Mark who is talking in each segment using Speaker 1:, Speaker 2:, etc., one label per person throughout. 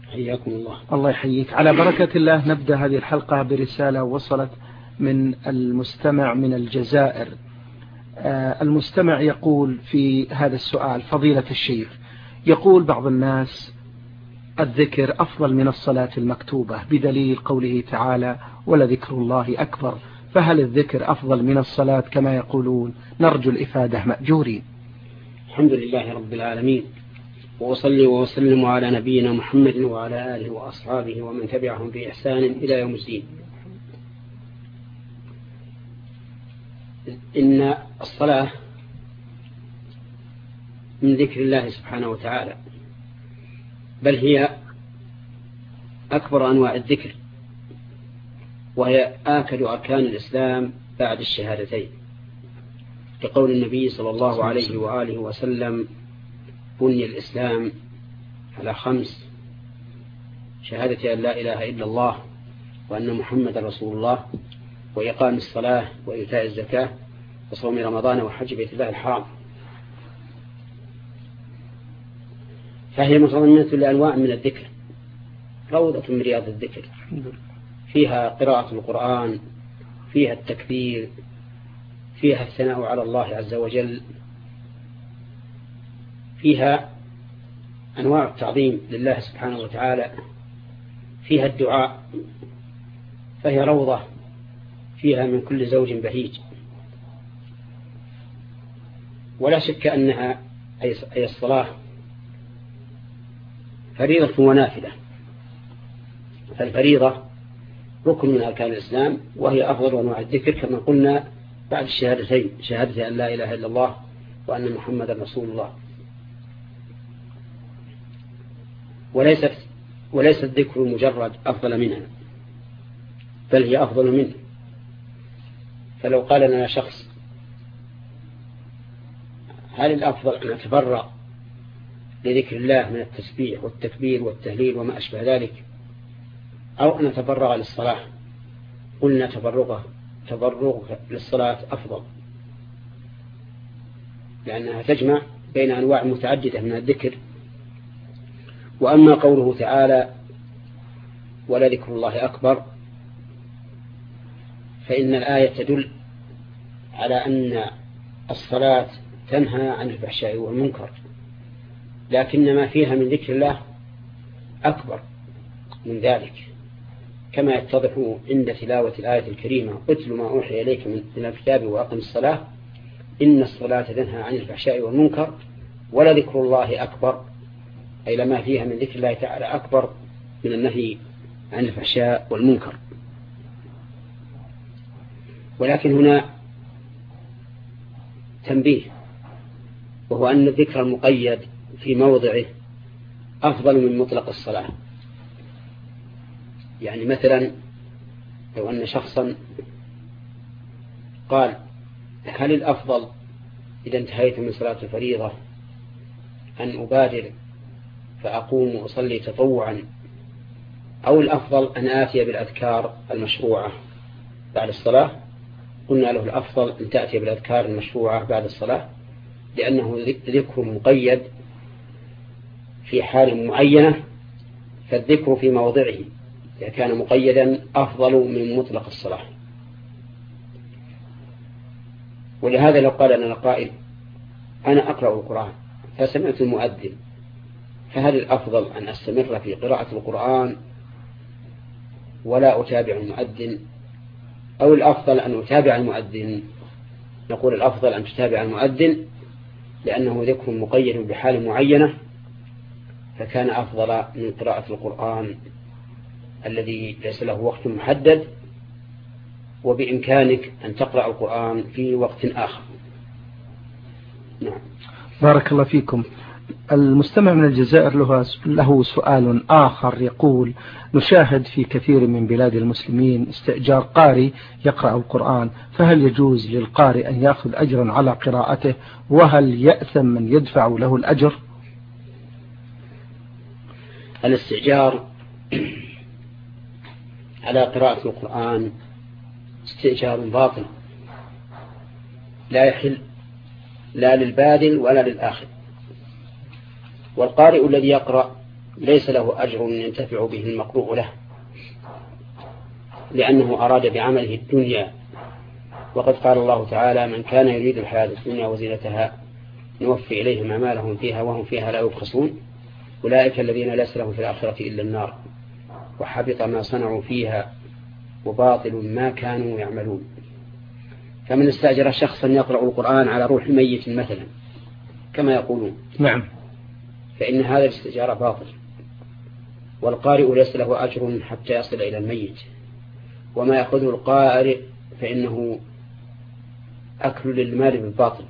Speaker 1: حياكم الله.
Speaker 2: الله يحييك. على بركة الله نبدأ هذه الحلقة برسالة وصلت من المستمع من الجزائر. المستمع يقول في هذا السؤال: فضيلة الشيخ، يقول بعض الناس الذكر أفضل من الصلاة المكتوبة بدليل قوله تعالى: ولذكر الله أكبر، فهل الذكر أفضل من الصلاة كما يقولون؟ نرجو الإفادة مأجورين.
Speaker 1: الحمد لله رب العالمين، وأصلي وأسلم على نبينا محمد وعلى آله وأصحابه ومن تبعهم بإحسان إلى يوم الدين. إن الصلاة من ذكر الله سبحانه وتعالى، بل هي أكبر أنواع الذكر، وهي آكد أركان الإسلام بعد الشهادتين، كقول النبي صلى الله عليه وآله وسلم: بني الإسلام على 5: شهادة أن لا إله إلا الله وأن محمد رسول الله، وإقام الصلاة وإيتاء الزكاة وصوم رمضان وحج بيت الله الحرام. فهي متضمنة لأنواع من الذكر، روضة من رياض الذكر، فيها قراءة القرآن، فيها التكبير، فيها الثناء على الله عز وجل، فيها أنواع التعظيم لله سبحانه وتعالى، فيها الدعاء، فهي روضة فيها من كل زوج بهيج. ولا شك أنها أي الصلاة فريضة ونافلة، فالفريضة ركن من أركان الإسلام، وهي أفضل أنواع الذكر كما قلنا بعد الشهادتين: شهادة أن لا إله إلا الله وأن محمد رسول الله. وليس الذكر المجرد أفضل منها، بل هي أفضل منه. فلو قال لنا شخص: هل الأفضل أن أتفرغ لذكر الله من التسبيح والتكبير والتهليل وما أشبه ذلك، أو أن أتفرغ للصلاة؟ قلنا تفرغك للصلاة أفضل، لأنها تجمع بين أنواع متعددة من الذكر. وأما قوله تعالى: ولذكر الله أكبر، فإن الآية تدل على أن الصلاة تنهى عن الفحشاء والمنكر، لكن ما فيها من ذكر الله أكبر من ذلك، كما يتضح عند تلاوة الآية الكريمة: اتل ما أوحي إليك من الكتاب وأقم الصلاة إن الصلاة تنهى عن الفحشاء والمنكر ولذكر الله أكبر، أي لما فيها من ذكر الله تعالى أكبر من النهي عن الفحشاء والمنكر. ولكن هنا تنبيه، وهو أن الذكر المقيد في موضعه أفضل من مطلق الصلاة. يعني مثلا لو أن شخصا قال: هل الأفضل إذا انتهيت من صلاة الفريضة أن أبادر فأقوم وأصلي تطوعا، أو الأفضل أن آتي بالأذكار المشروعة بعد الصلاة؟ قلنا له: الأفضل أن تأتي بالأذكار المشروعة بعد الصلاة، لأنه ذكر مقيد في حال معينة، فالذكر في موضعه إذا كان مقيدا أفضل من مطلق الصلاة. ولهذا لو قال لنا قائل: أنا أقرأ القرآن فسمعت المؤذن، فهل الأفضل أن أستمر في قراءة القرآن ولا أتابع المؤذن، أو الأفضل أن أتابع المؤذن؟ نقول: الأفضل أن تتابع المؤذن، لأنه ذكر مقيد بحال معينة، فكان أفضل من قراءة القرآن الذي ليس له وقت محدد، وبإمكانك أن تقرأ القرآن في وقت آخر. نعم.
Speaker 2: بارك الله فيكم. المستمع من الجزائر له سؤال آخر، يقول: نشاهد في كثير من بلاد المسلمين استئجار قارئ يقرأ القرآن، فهل يجوز للقارئ أن يأخذ أجرا على قراءته، وهل يأثم من يدفع له الأجر؟
Speaker 1: الاستئجار على قراءة القرآن استئجار باطل، لا يحل لا للبادل ولا للآخر. والقارئ الذي يقرأ ليس له أجر ينتفع به المقروء له، لأنه أراد بعمله الدنيا. وقد قال الله تعالى: من كان يريد الحياة الدنيا وزينتها نوفي إليهم أعمالهم فيها وهم فيها لا يبخسون أولئك الذين ليس لهم في الآخرة إلا النار وحبط ما صنعوا فيها وباطل ما كانوا يعملون. فمن استأجر شخصا يقرأ القرآن على روح ميت مثلا كما يقولون،
Speaker 2: نعم،
Speaker 1: فإن هذا الاستئجار باطل، والقارئ ليس له أجر حتى يصل إلى الميت، وما يأخذه القارئ فإنه أكل للمال بالباطل.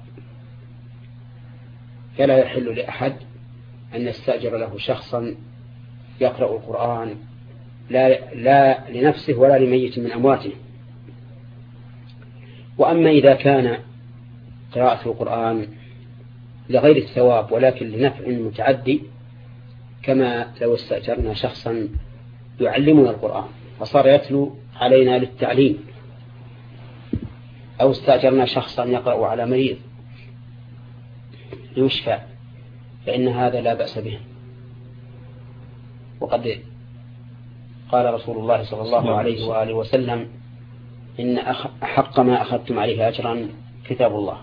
Speaker 1: فلا يحل لأحد أن يستأجر له شخصا يقرأ القرآن لا لنفسه ولا لميت من أمواته. وأما إذا كان قراءة القرآن لغير الثواب ولكن لنفع متعدي، كما لو استأجرنا شخصا يعلمنا القرآن فصار يتلو علينا للتعليم، أو استأجرنا شخصا يقرأ على مريض يشفى، فإن هذا لا بأس به. وقد قال رسول الله صلى الله عليه وآله وسلم: إن أحق ما أخذتم عليه أجرا كتاب الله.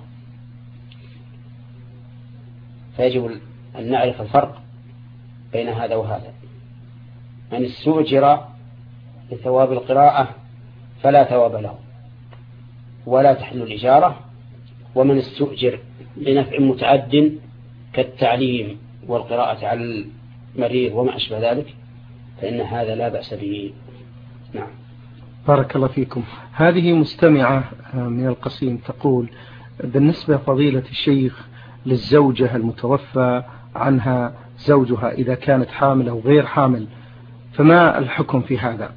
Speaker 1: فيجب أن نعرف الفرق بين هذا وهذا. من استؤجر لثواب القراءة فلا ثواب له ولا تحل الإجارة، ومن استؤجر لنفع متعد كالتعليم والقراءة على المريض وما أشبه ذلك فإن هذا لا بأس به. نعم.
Speaker 2: بارك الله فيكم. هذه مستمعة من القصيم تقول: بالنسبة فضيلة الشيخ للزوجة المتوفى عنها زوجها إذا كانت حامل أو غير حامل، فما الحكم في هذا؟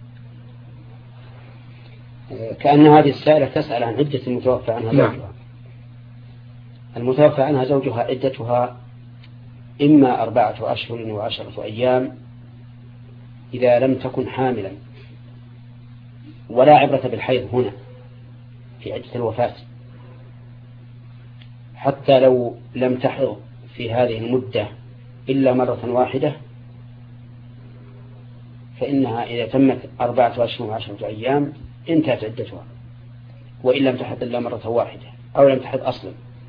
Speaker 1: كأن هذه السائلة تسأل عن عدة المتوفى عنها زوجها. المتوفى عنها زوجها عدتها إما 4 أشهر و10 أيام إذا لم تكن حاملا، ولا عبرة بالحيض هنا في عدة الوفاة، حتى لو لم تحض في هذه المدة إلا مرة واحدة فإنها إذا تمت 4 أشهر و10 أيام انتهت عدتها، وإن لم تحض إلا مرة واحدة أو لم تحض أصلا.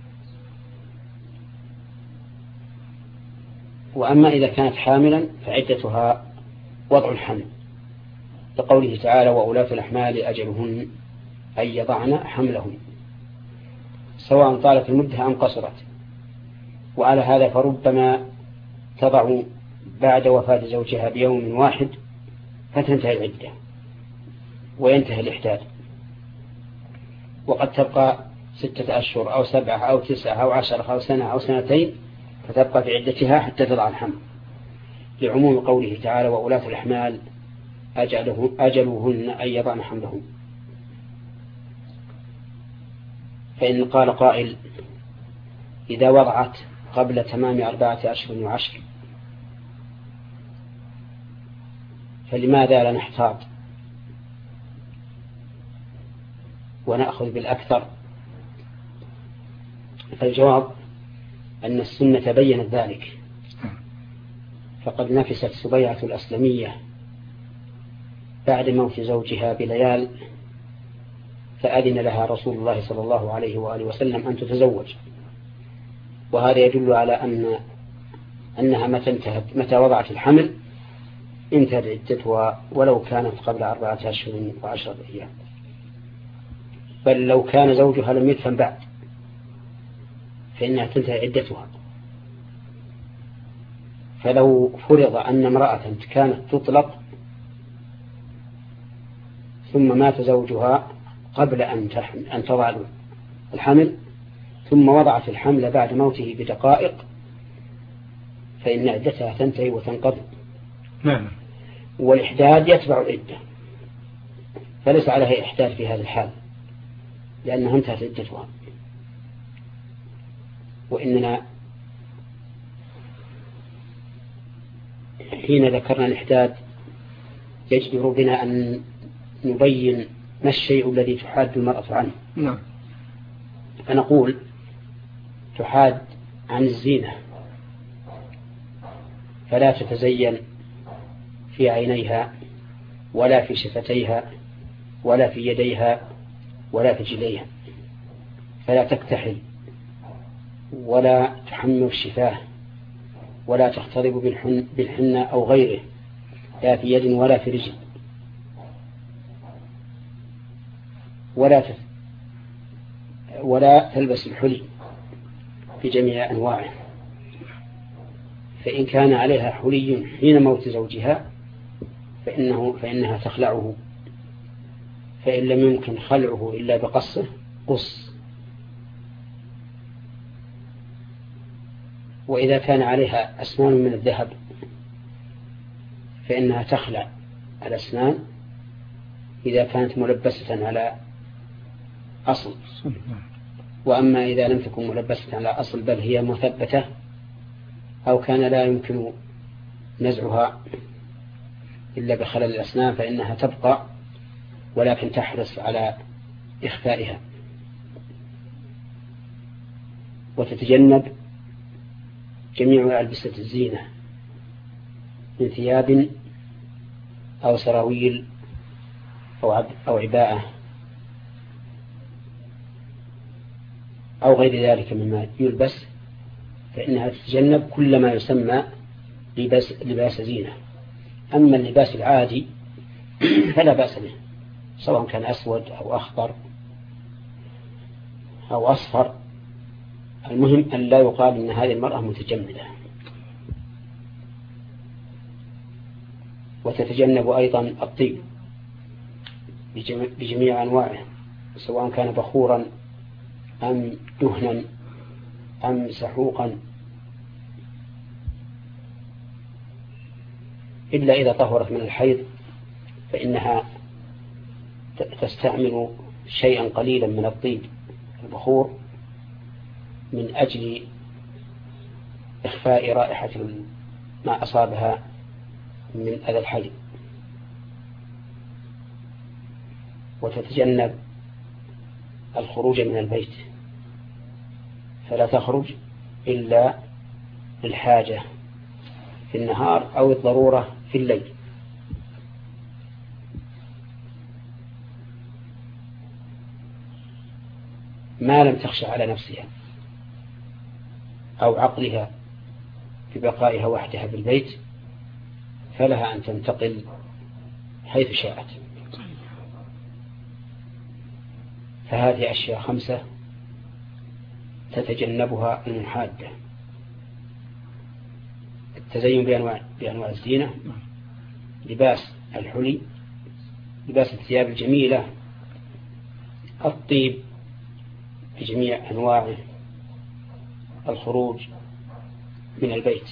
Speaker 1: وأما إذا كانت حاملا فعدتها وضع الحمل، لقوله تعالى: وأولاة الأحمال أجلهن أن يضعن حملهن، سواء طالت المدة أم قصرت. وعلى هذا فربما تضع بعد وفاة زوجها بيوم واحد فتنتهي العدة وينتهي الإحداد، وقد تبقى 6 أشهر أو 7 أو 9 أو 10 أو سنة أو سنتين فتبقى في عدتها حتى تضع الحمل، لعموم قوله تعالى: وأولاة الأحمال أجلهن أن يضعن حملهن. فإن قال قائل: إذا وضعت قبل تمام 4 أشهر و10 فلماذا لا نحتاط ونأخذ بالأكثر؟ فالجواب أن السنة بيّنت ذلك، فقد نفست سبيعة الأسلمية بعد موت زوجها بليال، فأذن لها رسول الله صلى الله عليه وآله وسلم أن تتزوج، وهذا يدل على أنها متى وضعت الحمل انتهت عدتها ولو كانت قبل 4 أشهر و10 أيام. بل لو كان زوجها لم يدفن بعد فإنها تنتهي عدتها. فلو فرض أن امرأة كانت تطلق ثم مات زوجها قبل أن تضع الحمل ثم وضعت الحمل بعد موته بدقائق فإن عدتها تنتهي وتنقضي.
Speaker 2: نعم.
Speaker 1: والإحداد يتبع العدة، فليس عليها إحداد في هذا الحال لأنها انتهت عدتها. وإننا حين ذكرنا الإحداد يجدر بنا أن نبين ما الشيء الذي تحاد المرأة عنه.
Speaker 2: نعم.
Speaker 1: فنقول تحاد عن الزينة، فلا تتزين في عينيها ولا في شفتيها ولا في يديها ولا في رجليها، فلا تكتحل ولا تحمر الشفاه ولا تختلط بالحنة أو غيره، لا في يد ولا في رجل، ولا تلبس الحلي في جميع أنواعه، فإن كان عليها حلي حين موت زوجها فإنها تخلعه، فإن لم يمكن خلعه إلا بقصه قص. وإذا كان عليها أسنان من الذهب فإنها تخلع الأسنان إذا كانت ملبسة على أصل، وأما إذا لم تكن ملبسة على أصل بل هي مثبتة أو كان لا يمكن نزعها إلا بخلل الأسنان فإنها تبقى، ولكن تحرص على إخفائها، وتتجنب جميع ألبسة الزينة من ثياب أو سراويل أو عباءة أو غير ذلك مما يلبس، فإنها تتجنب كل ما يسمى لباس زينة. أما اللباس العادي فلا بأس به، سواء كان أسود أو أخضر أو أصفر، المهم أن لا يقال إن هذه المرأة متجملة. وتتجنب أيضا الطيب بجميع أنواعه، سواء كان بخورا أم دهنا أم سحوقا، إلا إذا طهرت من الحيض فإنها تستعمل شيئا قليلا من الطيب البخور من أجل إخفاء رائحة ما أصابها من أذى الحيض. وتتجنب الخروج من البيت، فلا تخرج إلا للحاجة في النهار أو الضرورة في الليل. ما لم تخشى على نفسها أو عقلها ببقائها وحدها في البيت فلها أن تنتقل حيث شاءت. فهذه أشياء 5 تتجنبها المحادة: التزين بأنواع الزينة، لباس الحلي، لباس الثياب الجميلة، الطيب بجميع أنواعه، الخروج من البيت.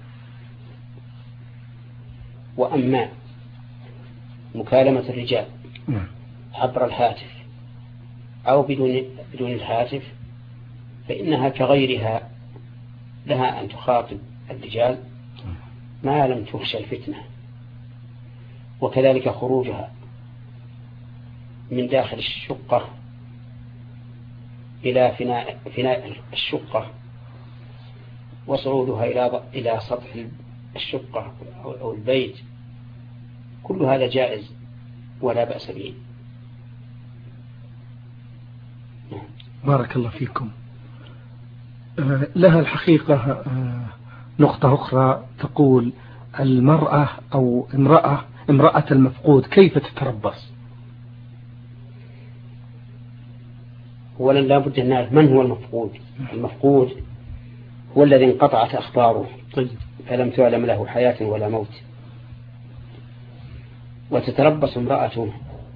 Speaker 1: وأما مكالمة الرجال عبر الهاتف أو بدون الهاتف فإنها كغيرها، لها أن تخاطب الرجال ما لم تخشى الفتنة. وكذلك خروجها من داخل الشقة إلى فناء الشقة وصعودها إلى سطح الشقة أو البيت، كل هذا جائز ولا بأس به.
Speaker 2: بارك الله فيكم. لها الحقيقة نقطة أخرى تقول: المرأة أو امرأة المفقود كيف تتربص؟
Speaker 1: أولا لا بد أن نعرف من هو المفقود. المفقود هو الذي انقطعت أخباره فلم تعلم له حياة ولا موت. وتتربص امرأته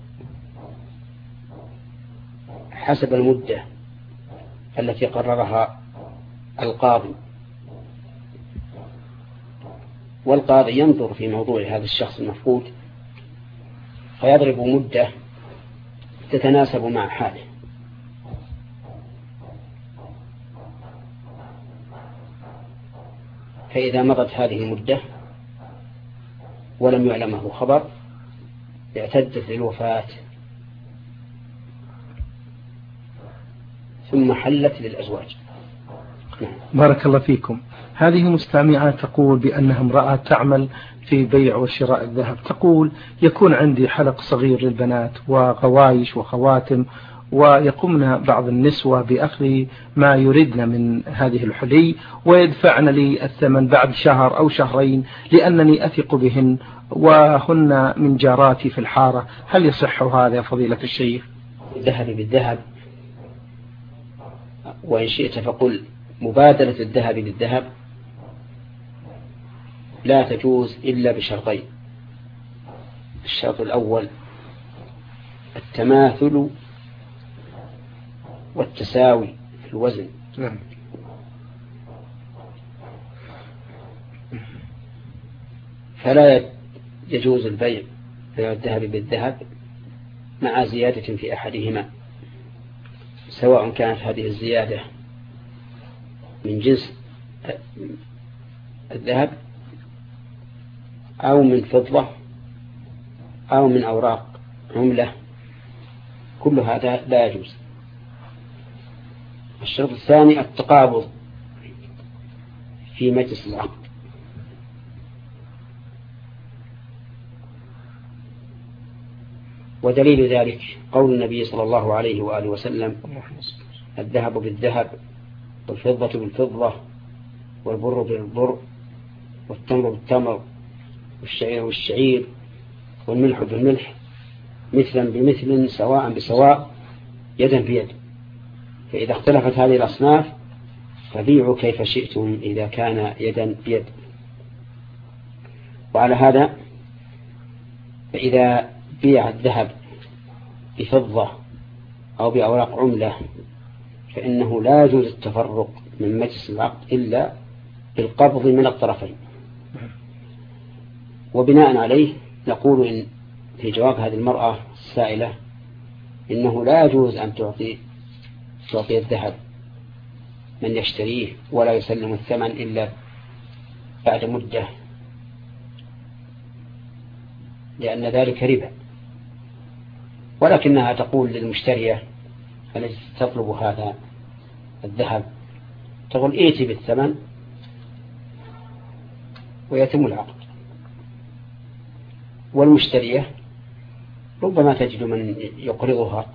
Speaker 1: حسب المدة التي قررها القاضي، والقاضي ينظر في موضوع هذا الشخص المفقود فيضرب مدة تتناسب مع حاله. فإذا مضت هذه المدة ولم يعلمه خبر اعتدت للوفاة ثم حلت للأزواج.
Speaker 2: بارك الله فيكم. هذه مستمعة تقول بأنها امرأة تعمل في بيع وشراء الذهب. تقول يكون عندي حلق صغير للبنات وغوايش وخواتم، ويقومن بعض النسوة بأخذ ما يردن من هذه الحلي ويدفعن لي الثمن بعد شهر أو شهرين لأنني أثق بهن وهن من جاراتي في الحارة. هل يصح هذا يا فضيلة الشيخ؟
Speaker 1: الذهب بالذهب، وإن شئت فقل مبادلة الذهب بالذهب لا تجوز إلا بشرطين. الشرط الأول التماثل والتساوي في الوزن. فلا يجوز البيع الذهب بالذهب مع زيادة في أحدهما، سواء كانت هذه الزيادة من جنس الذهب أو من فضة أو من أوراق عملة، كل هذا لا يجوز. الشرط الثاني التقابض في مجلس العقد، ودليل ذلك قول النبي صلى الله عليه وآله وسلم: الذهب بالذهب والفضة بالفضة والبر بالبر والتمر بالتمر والشعير بالشعير والملح بالملح مثلا بمثل سواء بسواء يدا بيد. فإذا اختلفت هذه الأصناف فبيعوا كيف شئتم إذا كان يدا بيد. وعلى هذا فإذا بيع الذهب بفضة أو بأوراق عملة فإنه لا يجوز التفرق من مجلس العقد إلا بالقبض من الطرفين. وبناء عليه نقول إن في جواب هذه المرأة السائلة إنه لا يجوز أن تعطي الذهب من يشتريه ولا يسلم الثمن إلا بعد مدة، لأن ذلك ربا. ولكنها تقول للمشترية التي تطلب هذا الذهب، تقول ائتي بالثمن ويتم العقد. والمشترية ربما تجد من يقرضها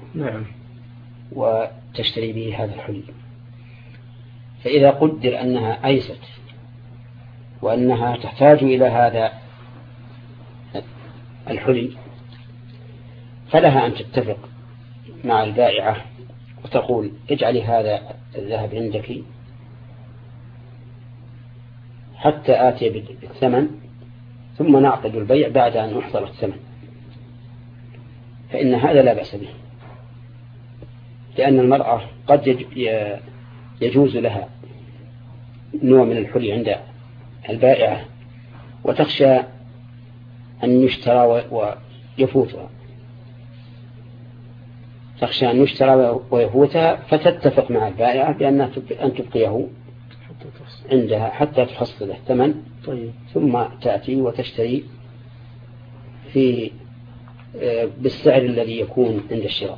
Speaker 1: وتشتري به هذا الحلي. فإذا قدر أنها أيست وأنها تحتاج إلى هذا الحلي فلها أن تتفق مع البائعة وتقول: اجعلي هذا الذهب عندك حتى آتي بالثمن ثم نعقد البيع بعد أن أحضر الثمن. فإن هذا لا بأس به، لأن المرأة قد يجوز لها نوع من الحلي عند البائعة وتخشى أن يشترى ويفوتها، تخشى أن يشترى ويفوتها فتتفق مع البائعة بأن تبقيه عندها حتى تحصل الثمن. ثم تأتي وتشتري بالسعر الذي يكون عند الشراء.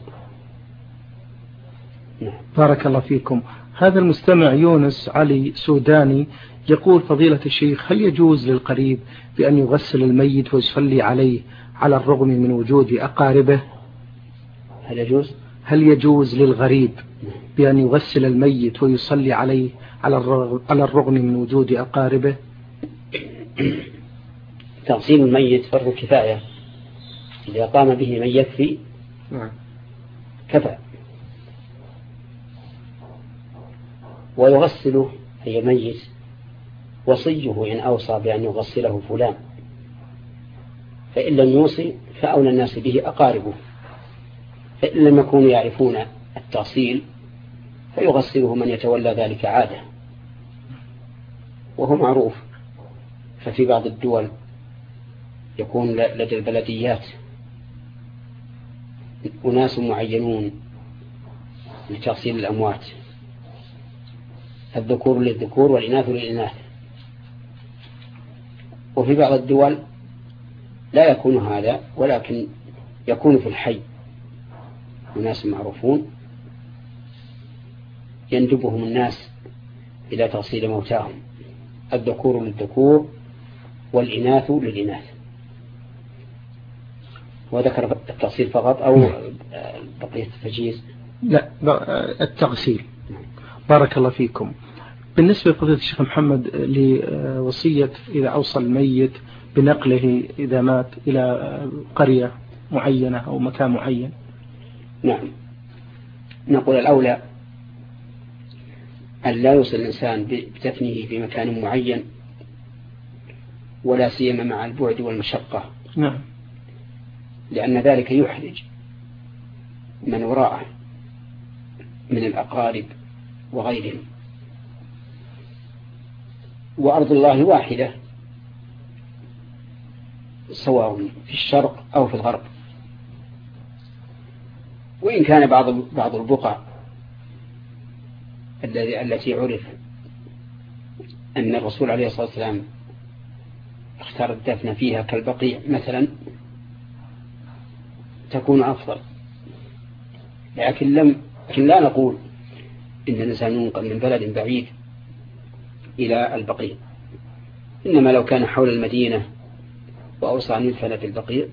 Speaker 2: بارك الله فيكم. هذا المستمع يونس علي سوداني يقول: فضيلة الشيخ، هل يجوز للقريب بأن يغسل الميت ويصلي عليه على الرغم من وجود أقاربه؟ هل يجوز للغريب بأن يغسل الميت ويصلي عليه على الرغم من وجود أقاربه؟
Speaker 1: تغسيل الميت فرض كفاية، إذا قام به من يكفي كفى. ويغسله أي ميت وصيه إن أوصى بأن يغسله فلان، فإن لم يوصي فأولى الناس به أقاربه، فإن لم يكونوا يعرفون التأصيل فيغسله من يتولى ذلك عادة وهو معروف. ففي بعض الدول يكون لدى البلديات أناس معينون لتغسيل الأموات، الذكور للذكور والإناث للإناث. وفي بعض الدول لا يكون هذا، ولكن يكون في الحي أناس معروفون يندبهم الناس إلى تغسيل موتاهم. الذكور للذكور والإناث للإناث. وذكر التغسيل فقط أو بقية التجهيز؟
Speaker 2: لا، التغسيل. بارك الله فيكم. بالنسبة لفضيلة الشيخ محمد لوصية إذا أوصى الميت بنقله إذا مات إلى قرية معينة أو مكان معين.
Speaker 1: نعم، نقول الأولى أن لا يوصل الإنسان بتثنيه في مكان معين، ولا سيما مع البعد والمشقة.
Speaker 2: نعم.
Speaker 1: لأن ذلك يحرج من وراءه من الأقارب وغيرهم. وأرض الله واحدة سواء في الشرق أو في الغرب. وإن كان بعض البقع التي عرف أن الرسول عليه الصلاة والسلام اختار الدفن فيها كالبقيع مثلا تكون أفضل، لكن لا نقول إن الإنسان ينقل من بلد بعيد إلى البقيع، إنما لو كان حول المدينة وأوصى أن يدفن في البقيع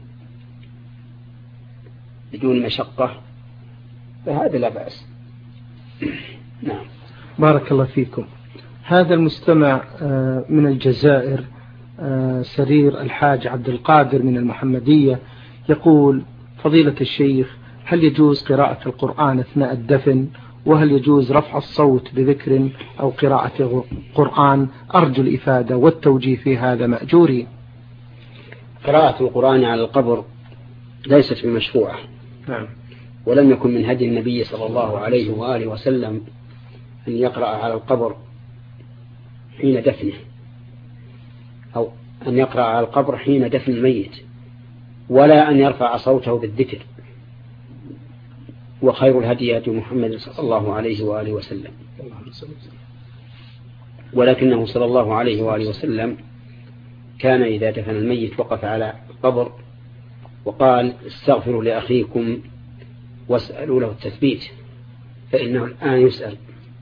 Speaker 1: بدون مشقة فهذا لا بأس. نعم.
Speaker 2: بارك الله فيكم. هذا المستمع من الجزائر سرير الحاج عبد القادر من المحمدية يقول: فضيلة الشيخ، هل يجوز قراءة القرآن أثناء الدفن؟ وهل يجوز رفع الصوت بذكر أو قراءة قرآن؟ أرجو الإفادة والتوجيه في هذا مأجوري.
Speaker 1: قراءة القرآن على القبر ليست بمشروعة.
Speaker 2: نعم.
Speaker 1: ولم يكن من هدي النبي صلى الله عليه وآله وسلم أن يقرأ على القبر حين دفنه، أو أن يقرأ على القبر حين دفن الميت، ولا أن يرفع صوته بالذكر. وخير الهدي هدي محمد صلى الله عليه وآله وسلم. ولكنه صلى الله عليه وآله وسلم كان إذا دفن الميت وقف على القبر وقال: استغفروا لأخيكم واسألوا له التثبيت فإنه الآن يسأل.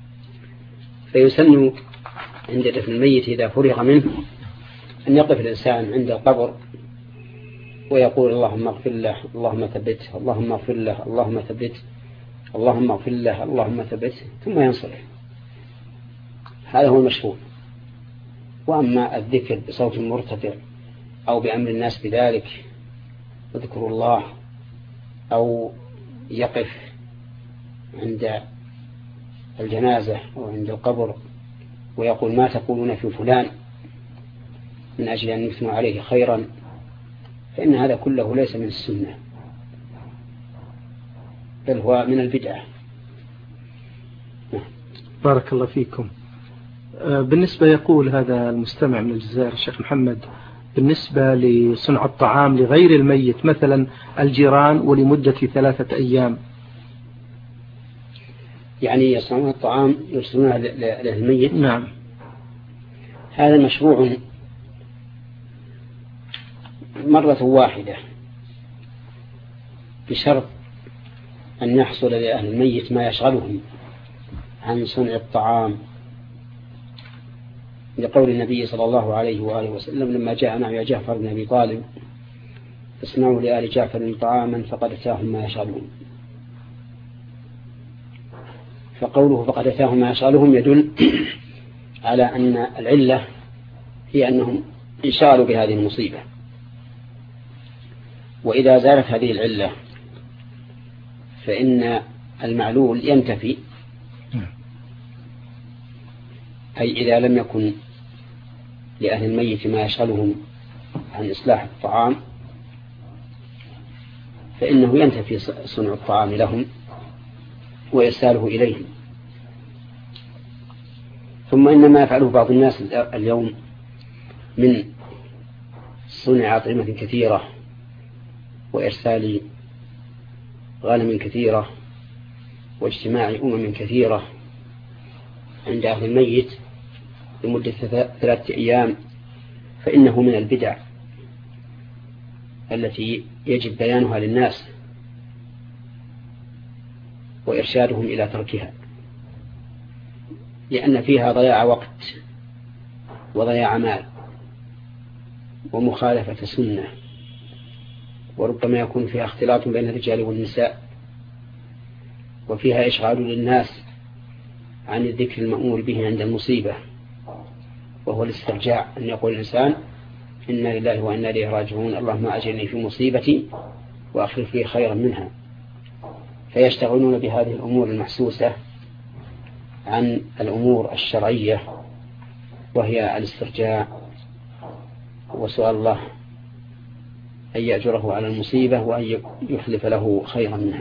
Speaker 1: فيسن عند دفن الميت إذا فرغ منه أن يقف الإنسان عند القبر ويقول: اللهم اغفر له، اللهم ثبته، اللهم اغفر له، اللهم ثبته، اللهم اغفر له، اللهم ثبته، ثم ينصرف. هذا هو المشهور. وأما الذكر بصوت مرتفع أو بأمر الناس بذلك وذكر الله، أو يقف عند الجنازة أو عند القبر ويقول: ما تقولون في فلان من أجل أن يثنوا عليه خيرا، فإن هذا كله ليس من السنة، بل هو من البدعة.
Speaker 2: بارك الله فيكم. بالنسبة يقول هذا المستمع من الجزائر الشيخ محمد: بالنسبة لصنع الطعام لغير الميت مثلا الجيران ولمدة 3 أيام،
Speaker 1: يعني يصنعون الطعام يرسلونه للميت.
Speaker 2: نعم.
Speaker 1: هذا مشروع مرة واحدة بشرط أن يحصل لأهل الميت ما يشغلهم عن صنع الطعام، لقول النبي صلى الله عليه وآله وسلم لما جاء مع جعفر بن أبي طالب: اصنعوا لآل جعفر طعاما فقد أتاهم ما يشغلهم. فقوله فقد أتاهم ما يشغلهم يدل على أن العلة هي أنهم انشغلوا بهذه المصيبة. وإذا زالت هذه العلة فإن المعلول ينتفي، أي إذا لم يكن لأهل الميت ما يشغلهم عن إصلاح الطعام فإنه ينتفي صنع الطعام لهم وإرساله إليهم. ثم إن ما يفعله بعض الناس اليوم من صنع أطعمة كثيرة وإرسال غنم كثيرة واجتماع كثيرة عند أهل الميت لمدة 3 أيام، فإنه من البدع التي يجب بيانها للناس وإرشادهم إلى تركها، لأن فيها ضياع وقت وضياع مال ومخالفة سنة، وربما يكون فيها اختلاط بين الرجال والنساء، وفيها إشغال للناس عن الذكر المأمور به عند المصيبة، وهو الاسترجاع، أن يقول الإنسان إنا لله وإنا إليه راجعون، اللهم أجرني في مصيبتي وأخلف لي خيرا منها. فيشتغلون بهذه الأمور المحسوسة عن الأمور الشرعية، وهي الاسترجاع وسؤال الله أن يأجره على المصيبة وأن يخلف له خيرا منها.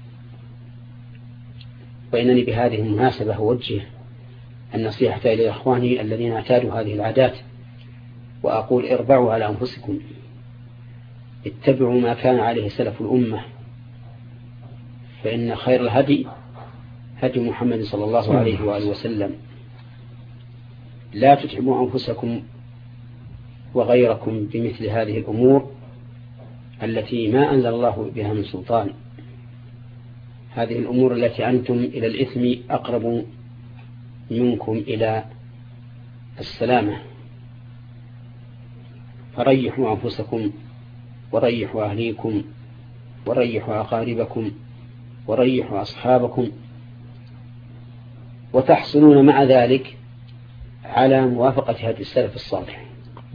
Speaker 1: وإنني بهذه المناسبة أوجه النصيحة إلى إخواني الذين اعتادوا هذه العادات، وأقول اربعوا على أنفسكم، اتبعوا ما كان عليه سلف الأمة، فإن خير الهدي هدي محمد صلى الله عليه وآله وسلم. لا تتعبوا أنفسكم وغيركم بمثل هذه الأمور التي ما أنزل الله بها من سلطان، هذه الأمور التي أنتم إلى الإثم أقرب منكم إلى السلامة. فريحوا أنفسكم وريحوا أهليكم وريحوا أقاربكم وريحوا أصحابكم، وتحصلون مع ذلك على موافقة هذه السلف الصالح.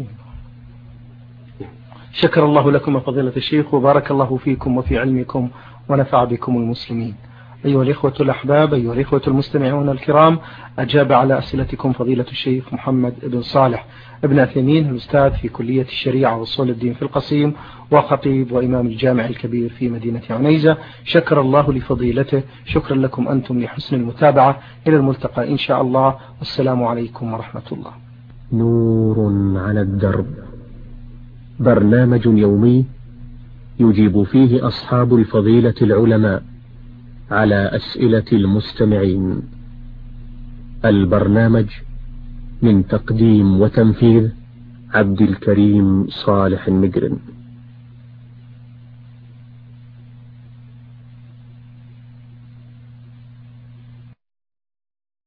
Speaker 2: شكر الله لكم فضيلة الشيخ، وبارك الله فيكم وفي علمكم ونفع بكم المسلمين. أيها الإخوة الأحباب، أيها الإخوة المستمعون الكرام، أجاب على أسئلتكم فضيلة الشيخ محمد بن صالح ابن عثيمين، الأستاذ في كلية الشريعة وأصول الدين في القصيم، وخطيب وإمام الجامع الكبير في مدينة عنيزة. شكر الله لفضيلته. شكرا لكم أنتم لحسن المتابعة. إلى الملتقى إن شاء الله، والسلام عليكم ورحمة الله.
Speaker 3: نور على الدرب، برنامج يومي يجيب فيه أصحاب الفضيلة العلماء على أسئلة المستمعين. البرنامج من تقديم وتنفيذ عبد الكريم صالح المجرم.